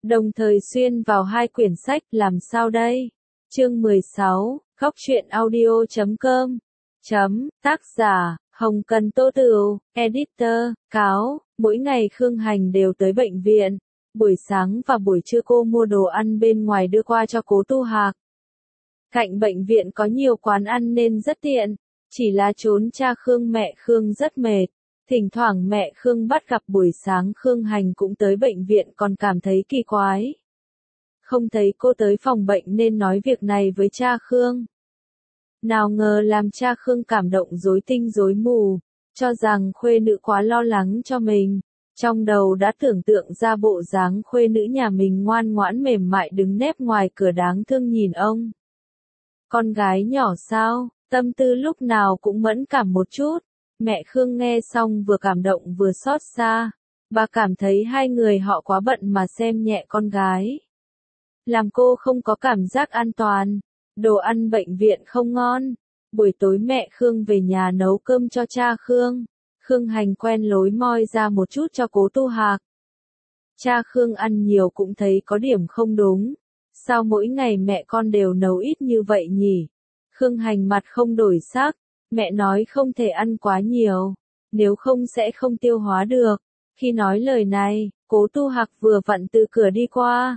đồng thời xuyên vào hai quyển sách. Làm sao đây? Chương 16, Góc truyện audio.com. Tác giả, Hồng Cần Tô Tửu, Editor, Cáo. Mỗi ngày Khương Hành đều tới bệnh viện. Buổi sáng và buổi trưa cô mua đồ ăn bên ngoài đưa qua cho Cố Tu Hạc. Cạnh bệnh viện có nhiều quán ăn nên rất tiện. Chỉ là trốn cha Khương mẹ Khương rất mệt. Thỉnh thoảng mẹ Khương bắt gặp buổi sáng Khương Hành cũng tới bệnh viện còn cảm thấy kỳ quái. Không thấy cô tới phòng bệnh nên nói việc này với cha Khương. Nào ngờ làm cha Khương cảm động rối tinh rối mù, cho rằng khuê nữ quá lo lắng cho mình. Trong đầu đã tưởng tượng ra bộ dáng khuê nữ nhà mình ngoan ngoãn mềm mại đứng nép ngoài cửa đáng thương nhìn ông. Con gái nhỏ sao, tâm tư lúc nào cũng mẫn cảm một chút. Mẹ Khương nghe xong vừa cảm động vừa xót xa. Bà cảm thấy hai người họ quá bận mà xem nhẹ con gái. Làm cô không có cảm giác an toàn. Đồ ăn bệnh viện không ngon. Buổi tối mẹ Khương về nhà nấu cơm cho cha Khương. Khương Hành quen lối moi ra một chút cho Cố Tu Hạc. Cha Khương ăn nhiều cũng thấy có điểm không đúng. Sao mỗi ngày mẹ con đều nấu ít như vậy nhỉ? Khương Hành mặt không đổi sắc. Mẹ nói không thể ăn quá nhiều, nếu không sẽ không tiêu hóa được. Khi nói lời này, Cố Tu Hạc vừa vặn từ cửa đi qua.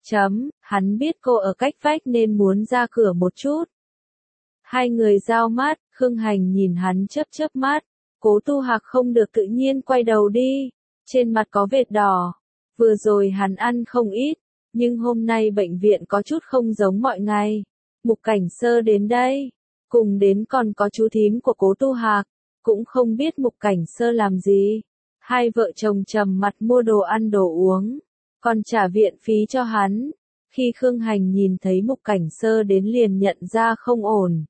Hắn biết cô ở cách vách nên muốn ra cửa một chút. Hai người giao mắt, Khương Hành nhìn hắn chớp mắt. Cố Tu Hạc không được tự nhiên quay đầu đi. Trên mặt có vệt đỏ. Vừa rồi hắn ăn không ít, nhưng hôm nay bệnh viện có chút không giống mọi ngày. Mục Cảnh Sơ đến đây. Cùng đến còn có chú thím của Cố Tu Hạc, cũng không biết Mục Cảnh Sơ làm gì. Hai vợ chồng trầm mặt mua đồ ăn đồ uống, còn trả viện phí cho hắn. Khi Khương Hành nhìn thấy Mục Cảnh Sơ đến liền nhận ra không ổn.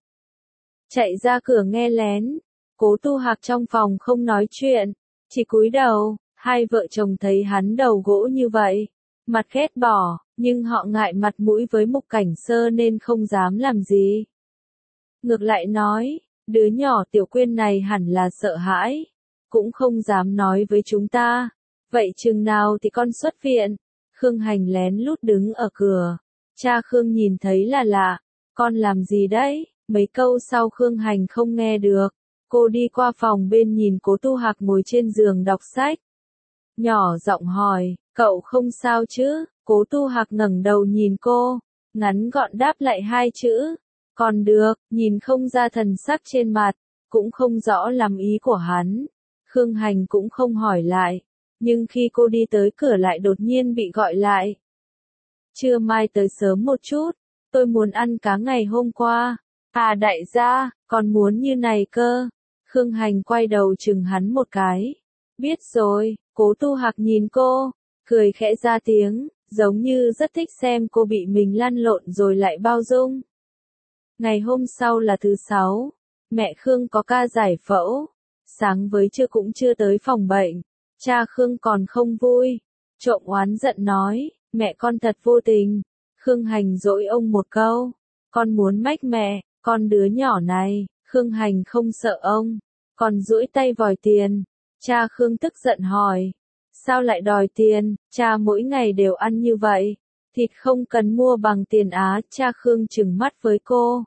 Chạy ra cửa nghe lén, Cố Tu Hạc trong phòng không nói chuyện, chỉ cúi đầu. Hai vợ chồng thấy hắn đầu gỗ như vậy, mặt ghét bỏ, nhưng họ ngại mặt mũi với Mục Cảnh Sơ nên không dám làm gì. Ngược lại nói, đứa nhỏ Tiểu Quyên này hẳn là sợ hãi, cũng không dám nói với chúng ta. Vậy chừng nào thì con xuất viện? Khương Hành lén lút đứng ở cửa. Cha Khương nhìn thấy là lạ, con làm gì đấy? Mấy câu sau Khương Hành không nghe được. Cô đi qua phòng bên nhìn Cố Tu Hạc ngồi trên giường đọc sách. Nhỏ giọng hỏi, cậu không sao chứ? Cố Tu Hạc ngẩng đầu nhìn cô, ngắn gọn đáp lại hai chữ. Còn được, nhìn không ra thần sắc trên mặt, cũng không rõ lắm ý của hắn. Khương Hành cũng không hỏi lại, nhưng khi cô đi tới cửa lại đột nhiên bị gọi lại. Trưa mai tới sớm một chút, tôi muốn ăn cá ngày hôm qua. À đại gia, còn muốn như này cơ. Khương Hành quay đầu chừng hắn một cái. Biết rồi, Cố Tu Hạc nhìn cô, cười khẽ ra tiếng, giống như rất thích xem cô bị mình lăn lộn rồi lại bao dung. Ngày hôm sau là thứ Sáu, mẹ Khương có ca giải phẫu, sáng với trưa cũng chưa tới phòng bệnh, cha Khương còn không vui, trộm oán giận nói, mẹ con thật vô tình. Khương Hành dỗi ông một câu, con muốn mách mẹ, con đứa nhỏ này. Khương Hành không sợ ông, còn duỗi tay vòi tiền. Cha Khương tức giận hỏi, sao lại đòi tiền? Cha mỗi ngày đều ăn như vậy, thịt không cần mua bằng tiền á. Cha Khương trừng mắt với cô,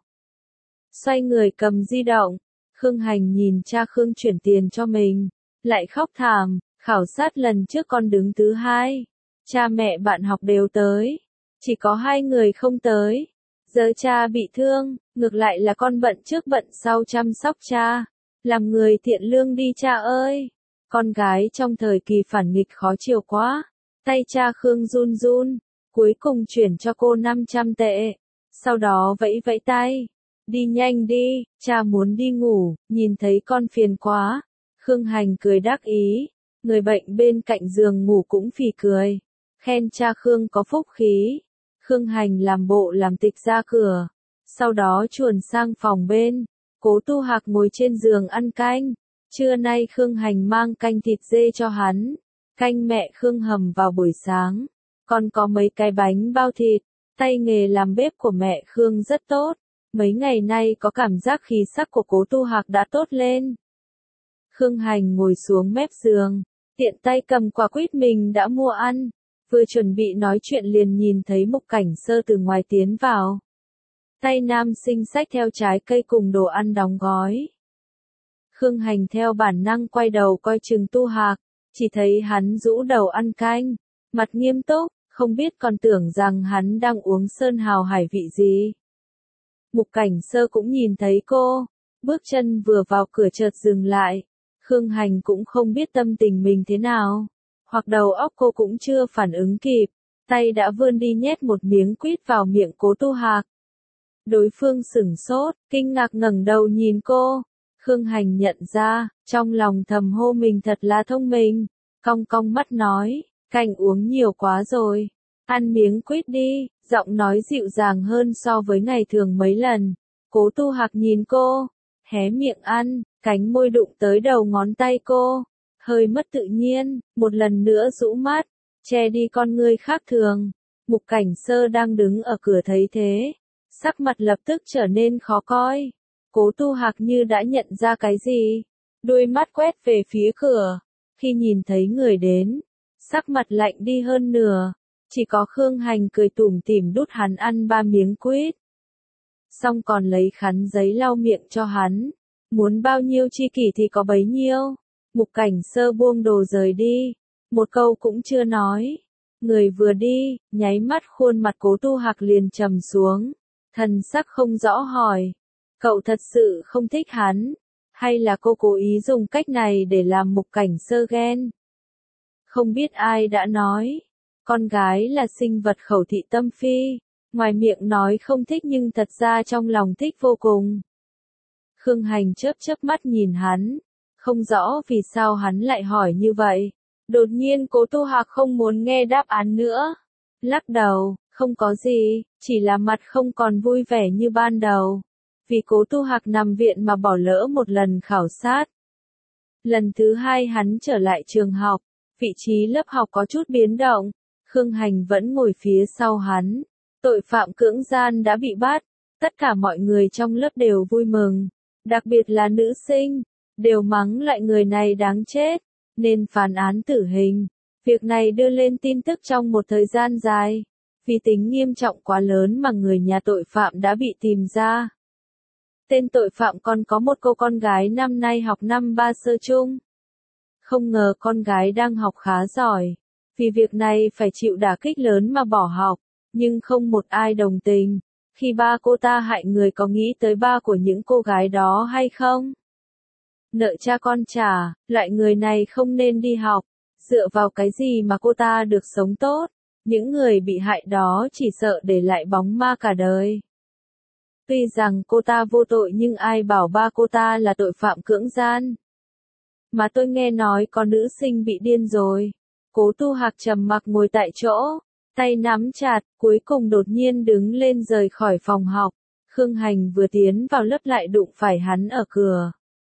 xoay người cầm di động. Khương Hành nhìn cha Khương chuyển tiền cho mình, lại khóc thảm. Khảo sát lần trước con đứng thứ hai, cha mẹ bạn học đều tới, chỉ có hai người không tới. Giờ cha bị thương, ngược lại là con bận trước bận sau chăm sóc cha. Làm người thiện lương đi cha ơi. Con gái trong thời kỳ phản nghịch khó chịu quá. Tay cha Khương run run, cuối cùng chuyển cho cô 500 tệ. Sau đó vẫy vẫy tay. Đi nhanh đi, cha muốn đi ngủ, nhìn thấy con phiền quá. Khương Hành cười đắc ý. Người bệnh bên cạnh giường ngủ cũng phì cười. Khen cha Khương có phúc khí. Khương Hành làm bộ làm tịch ra cửa. Sau đó chuồn sang phòng bên. Cố Tu Hạc ngồi trên giường ăn canh. Trưa nay Khương Hành mang canh thịt dê cho hắn. Canh mẹ Khương hầm vào buổi sáng. Còn có mấy cái bánh bao thịt. Tay nghề làm bếp của mẹ Khương rất tốt. Mấy ngày nay có cảm giác khí sắc của Cố Tu Hạc đã tốt lên. Khương Hành ngồi xuống mép giường. Tiện tay cầm quả quýt mình đã mua ăn. Vừa chuẩn bị nói chuyện liền nhìn thấy Mục Cảnh Sơ từ ngoài tiến vào. Tay nam sinh xách theo trái cây cùng đồ ăn đóng gói. Khương Hành theo bản năng quay đầu coi chừng Tu Hạc, chỉ thấy hắn rũ đầu ăn canh, mặt nghiêm túc, không biết còn tưởng rằng hắn đang uống sơn hào hải vị gì. Mục Cảnh Sơ cũng nhìn thấy cô, bước chân vừa vào cửa chợt dừng lại. Khương Hành cũng không biết tâm tình mình thế nào, hoặc đầu óc cô cũng chưa phản ứng kịp, tay đã vươn đi nhét một miếng quýt vào miệng Cố Tu Hạc. Đối phương sửng sốt, kinh ngạc ngẩng đầu nhìn cô. Khương Hành nhận ra, trong lòng thầm hô mình thật là thông minh, cong cong mắt nói, canh uống nhiều quá rồi, ăn miếng quýt đi, giọng nói dịu dàng hơn so với ngày thường mấy lần. Cố Tu Hạc nhìn cô, hé miệng ăn, cánh môi đụng tới đầu ngón tay cô, hơi mất tự nhiên, một lần nữa rũ mắt, che đi con ngươi khác thường. Mục Cảnh Sơ đang đứng ở cửa thấy thế, sắc mặt lập tức trở nên khó coi. Cố Tu Hạc như đã nhận ra cái gì, đôi mắt quét về phía cửa, khi nhìn thấy người đến, sắc mặt lạnh đi hơn nửa, chỉ có Khương Hành cười tủm tỉm đút hắn ăn 3 miếng quýt. Xong còn lấy khăn giấy lau miệng cho hắn, muốn bao nhiêu chi kỷ thì có bấy nhiêu. Mục Cảnh Sơ buông đồ rời đi, một câu cũng chưa nói. Người vừa đi, nháy mắt khuôn mặt Cố Tu Hạc liền trầm xuống, thần sắc không rõ hỏi, cậu thật sự không thích hắn, hay là cô cố ý dùng cách này để làm Mục Cảnh Sơ ghen? Không biết ai đã nói, con gái là sinh vật khẩu thị tâm phi, ngoài miệng nói không thích nhưng thật ra trong lòng thích vô cùng. Khương Hành chớp chớp mắt nhìn hắn, không rõ vì sao hắn lại hỏi như vậy. Đột nhiên Cố Tu Hạc không muốn nghe đáp án nữa, lắc đầu, không có gì, chỉ là mặt không còn vui vẻ như ban đầu. Vì Cố Tu Hạc nằm viện mà bỏ lỡ một lần khảo sát. Lần thứ 2 hắn trở lại trường học, vị trí lớp học có chút biến động, Khương Hành vẫn ngồi phía sau hắn. Tội phạm cưỡng gian đã bị bắt, tất cả mọi người trong lớp đều vui mừng, đặc biệt là nữ sinh, đều mắng lại người này đáng chết, nên phán án tử hình. Việc này đưa lên tin tức trong một thời gian dài, vì tính nghiêm trọng quá lớn mà người nhà tội phạm đã bị tìm ra. Tên tội phạm còn có một cô con gái năm nay học năm 3 sơ trung. Không ngờ con gái đang học khá giỏi, vì việc này phải chịu đả kích lớn mà bỏ học, nhưng không một ai đồng tình. Khi ba cô ta hại người có nghĩ tới ba của những cô gái đó hay không? Nợ cha con trả, loại người này không nên đi học, dựa vào cái gì mà cô ta được sống tốt? Những người bị hại đó chỉ sợ để lại bóng ma cả đời. Tuy rằng cô ta vô tội nhưng ai bảo ba cô ta là tội phạm cưỡng gian. Mà tôi nghe nói có nữ sinh bị điên rồi. Cố Tu Hạc trầm mặc ngồi tại chỗ, tay nắm chặt, cuối cùng đột nhiên đứng lên rời khỏi phòng học. Khương Hành vừa tiến vào lớp lại đụng phải hắn ở cửa.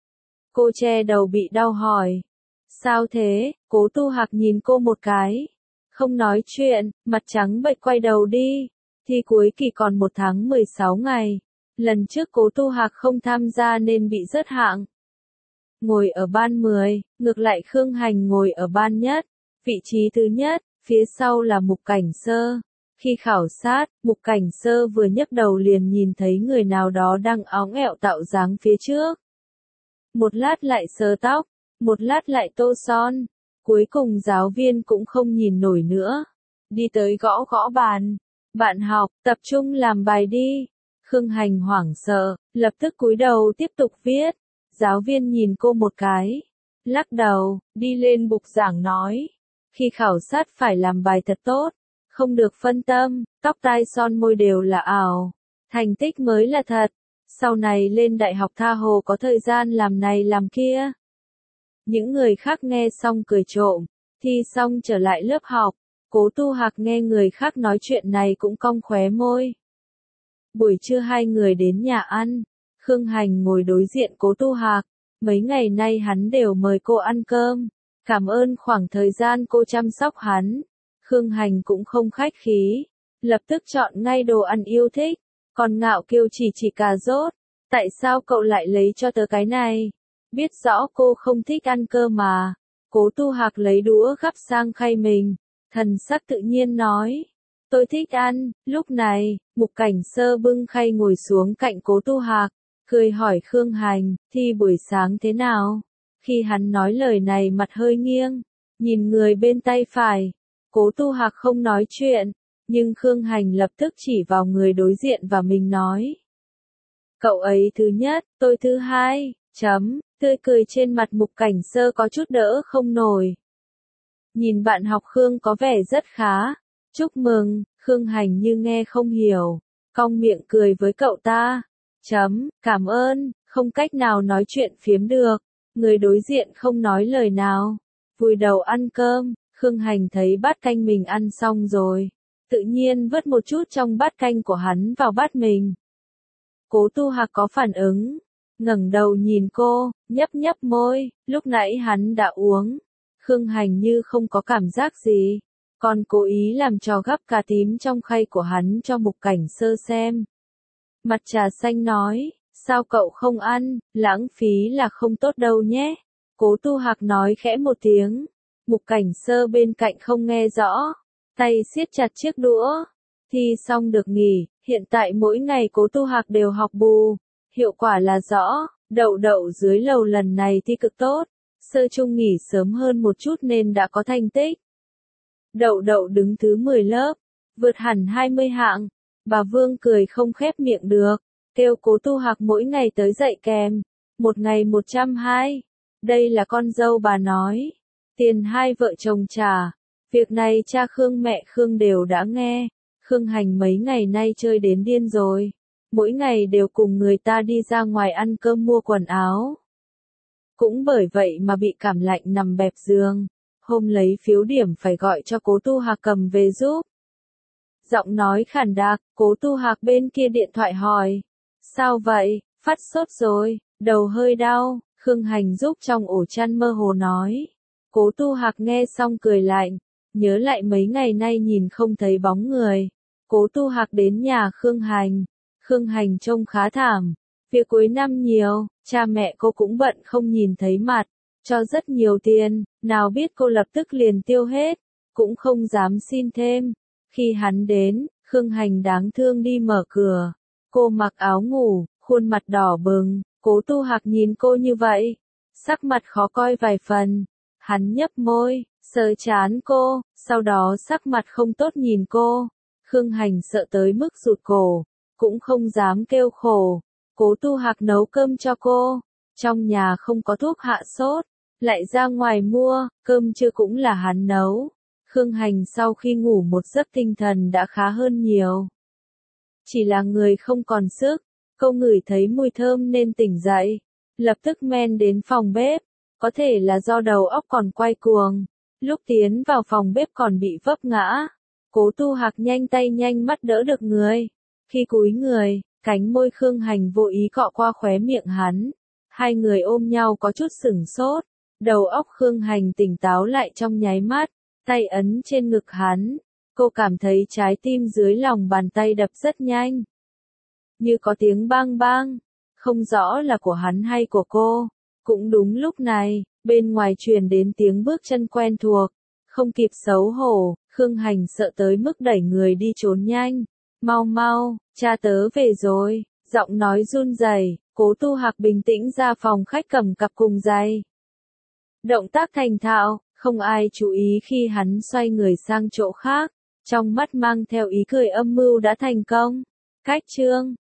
Cô che đầu bị đau hỏi. Sao thế? Cố Tu Hạc nhìn cô một cái. Không nói chuyện, mặt trắng bệch quay đầu đi. Thi cuối kỳ còn 1 tháng 16 ngày. Lần trước Cố Tu Hạc không tham gia nên bị rớt hạng. Ngồi ở ban 10, ngược lại Khương Hành ngồi ở ban nhất. Vị trí thứ nhất, phía sau là Mục Cảnh Sơ. Khi khảo sát, Mục Cảnh Sơ vừa nhấc đầu liền nhìn thấy người nào đó đang óng ẹo tạo dáng phía trước. Một lát lại sờ tóc, một lát lại tô son. Cuối cùng giáo viên cũng không nhìn nổi nữa. Đi tới gõ gõ bàn. Bạn học, tập trung làm bài đi. Khương Hành hoảng sợ, lập tức cúi đầu tiếp tục viết. Giáo viên nhìn cô một cái. Lắc đầu, đi lên bục giảng nói. Khi khảo sát phải làm bài thật tốt. Không được phân tâm, tóc tai son môi đều là ảo. Thành tích mới là thật. Sau này lên đại học tha hồ có thời gian làm này làm kia. Những người khác nghe xong cười trộm, thi xong trở lại lớp học. Cố Tu Hạc nghe người khác nói chuyện này cũng cong khóe môi. Buổi trưa hai người đến nhà ăn, Khương Hành ngồi đối diện Cố Tu Hạc. Mấy ngày nay hắn đều mời cô ăn cơm, cảm ơn khoảng thời gian cô chăm sóc hắn. Khương Hành cũng không khách khí, lập tức chọn ngay đồ ăn yêu thích. Còn Ngạo Kiều chỉ cà rốt, tại sao cậu lại lấy cho tớ cái này? Biết rõ cô không thích ăn cơm mà. Cố Tu Hạc lấy đũa gắp sang khay mình, Thần sắc tự nhiên nói. Tôi thích ăn. Lúc này, Mục Cảnh Sơ bưng khay ngồi xuống cạnh Cố Tu Hạc, cười hỏi Khương Hành, thi buổi sáng thế nào? Khi hắn nói lời này mặt hơi nghiêng, nhìn người bên tay phải. Cố Tu Hạc không nói chuyện, nhưng Khương Hành lập tức chỉ vào người đối diện và mình nói. Cậu ấy thứ nhất, tôi thứ hai, tươi cười trên mặt Mục Cảnh Sơ có chút đỡ không nổi. Nhìn bạn học Khương có vẻ rất khá. Chúc mừng, Khương Hành như nghe không hiểu, cong miệng cười với cậu ta. Cảm ơn, không cách nào nói chuyện phiếm được. Người đối diện không nói lời nào, vùi đầu ăn cơm. Khương Hành thấy bát canh mình ăn xong rồi, tự nhiên vớt một chút trong bát canh của hắn vào bát mình. Cố Tu Hạc có phản ứng, ngẩng đầu nhìn cô, nhấp nhấp môi, lúc nãy hắn đã uống. Khương Hành như không có cảm giác gì, còn cố ý làm trò gắp cà tím trong khay của hắn cho Mục Cảnh Sơ xem. Mặt trà xanh nói, sao cậu không ăn, lãng phí là không tốt đâu nhé. Cố Tu Hạc nói khẽ một tiếng, Mục Cảnh Sơ bên cạnh không nghe rõ, tay siết chặt chiếc đũa. Thi xong được nghỉ, hiện tại mỗi ngày Cố Tu Hạc đều học bù, hiệu quả là rõ. Đậu đậu dưới lầu lần này thi cực tốt, sơ chung nghỉ sớm hơn một chút nên đã có thành tích. Đậu đậu đứng thứ 10 lớp, vượt hẳn 20 hạng. Bà Vương cười không khép miệng được, kêu Cố Tu Hạc mỗi ngày tới dạy kèm, một ngày 120. Đây là con dâu bà nói, tiền hai vợ chồng trả. Việc này cha Khương mẹ Khương đều đã nghe. Khương Hành mấy ngày nay chơi đến điên rồi, mỗi ngày đều cùng người ta đi ra ngoài ăn cơm mua quần áo. Cũng bởi vậy mà bị cảm lạnh nằm bẹp giường. Hôm lấy phiếu điểm phải gọi cho Cố Tu Hạc cầm về giúp. Giọng nói khản đặc, Cố Tu Hạc bên kia điện thoại hỏi. Sao vậy, phát sốt rồi, đầu hơi đau. Khương Hành giúp trong ổ chăn mơ hồ nói. Cố Tu Hạc nghe xong cười lạnh, nhớ lại mấy ngày nay nhìn không thấy bóng người. Cố Tu Hạc đến nhà Khương Hành. Khương Hành trông khá thảm. Việc cuối năm nhiều, cha mẹ cô cũng bận không nhìn thấy mặt. Cho rất nhiều tiền, nào biết cô lập tức liền tiêu hết. Cũng không dám xin thêm. Khi hắn đến, Khương Hành đáng thương đi mở cửa. Cô mặc áo ngủ, khuôn mặt đỏ bừng. Cố Tu Hạc nhìn cô như vậy, sắc mặt khó coi vài phần. Hắn nhấp môi, sờ trán cô, sau đó sắc mặt không tốt nhìn cô. Khương Hành sợ tới mức rụt cổ, cũng không dám kêu khổ. Cố Tu Hạc nấu cơm cho cô, trong nhà không có thuốc hạ sốt, lại ra ngoài mua, cơm trưa cũng là hắn nấu. Khương Hành sau khi ngủ một giấc tinh thần đã khá hơn nhiều. Chỉ là người không còn sức, cô ngửi thấy mùi thơm nên tỉnh dậy, lập tức men đến phòng bếp, có thể là do đầu óc còn quay cuồng. Lúc tiến vào phòng bếp còn bị vấp ngã. Cố Tu Hạc nhanh tay nhanh mắt đỡ được người. Khi cúi người, cánh môi Khương Hành vô ý cọ qua khóe miệng hắn. Hai người ôm nhau có chút sửng sốt. Đầu óc Khương Hành tỉnh táo lại trong nháy mắt, tay ấn trên ngực hắn. Cô cảm thấy trái tim dưới lòng bàn tay đập rất nhanh. Như có tiếng bang bang, không rõ là của hắn hay của cô. Cũng đúng lúc này, bên ngoài truyền đến tiếng bước chân quen thuộc. Không kịp xấu hổ, Khương Hành sợ tới mức đẩy người đi trốn nhanh. Mau mau, cha tớ về rồi, giọng nói run rẩy. Cố Tu Hạc bình tĩnh ra phòng khách cầm cặp cùng giày. Động tác thành thạo, không ai chú ý khi hắn xoay người sang chỗ khác. Trong mắt mang theo ý cười âm mưu đã thành công. Cách chương